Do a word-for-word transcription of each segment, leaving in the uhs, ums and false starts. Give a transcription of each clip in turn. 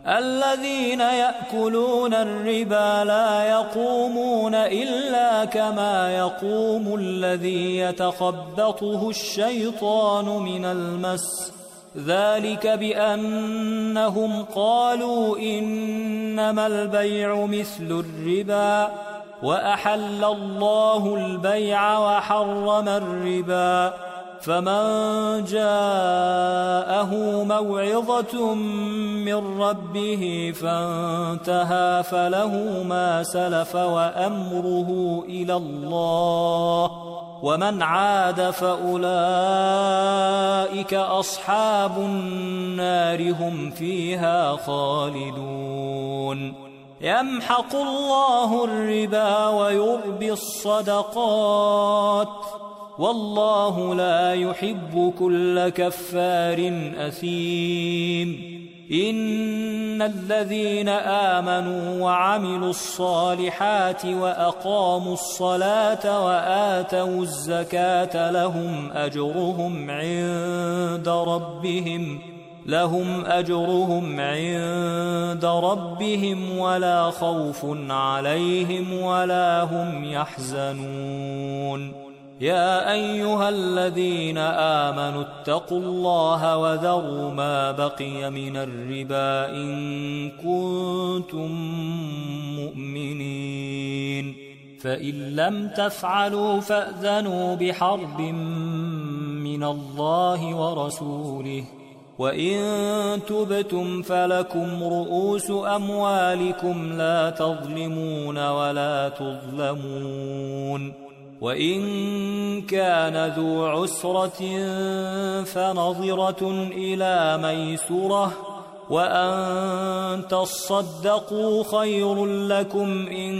الذين يأكلون الربا لا يقومون إلا كما يقوم الذي يتخبطه الشيطان من المس ذلك بأنهم قالوا إنما البيع مثل الربا وأحل الله البيع وحرم الربا فمن جاءه موعظة من ربه فانتهى فله ما سلف وأمره إلى الله ومن عاد فأولئك أصحاب النار هم فيها خالدون يمحق الله الربا ويربي الصدقات والله لا يحب كل كفار أثيم إن الذين آمنوا وعملوا الصالحات وأقاموا الصلاة وآتوا الزكاة لهم أجرهم عند ربهم لهم أجرهم عند ربهم ولا خوف عليهم ولا هم يحزنون يا أيها الذين آمنوا اتقوا الله وذروا ما بقي من الربا إن كنتم مؤمنين فإن لم تفعلوا فأذنوا بحرب من الله ورسوله وإن تبتم فلكم رؤوس أموالكم لا تظلمون ولا تظلمون وإن كان ذو عسرة فنظرة إلى ميسرة وأن تصدقوا خير لكم إن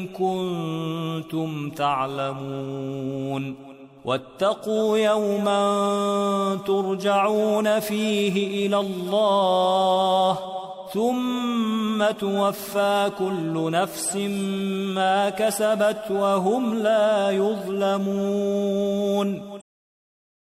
كنتم تعلمون واتقوا يوما ترجعون فيه إلى الله ثم توفى كل نفس ما كسبت وهم لا يظلمون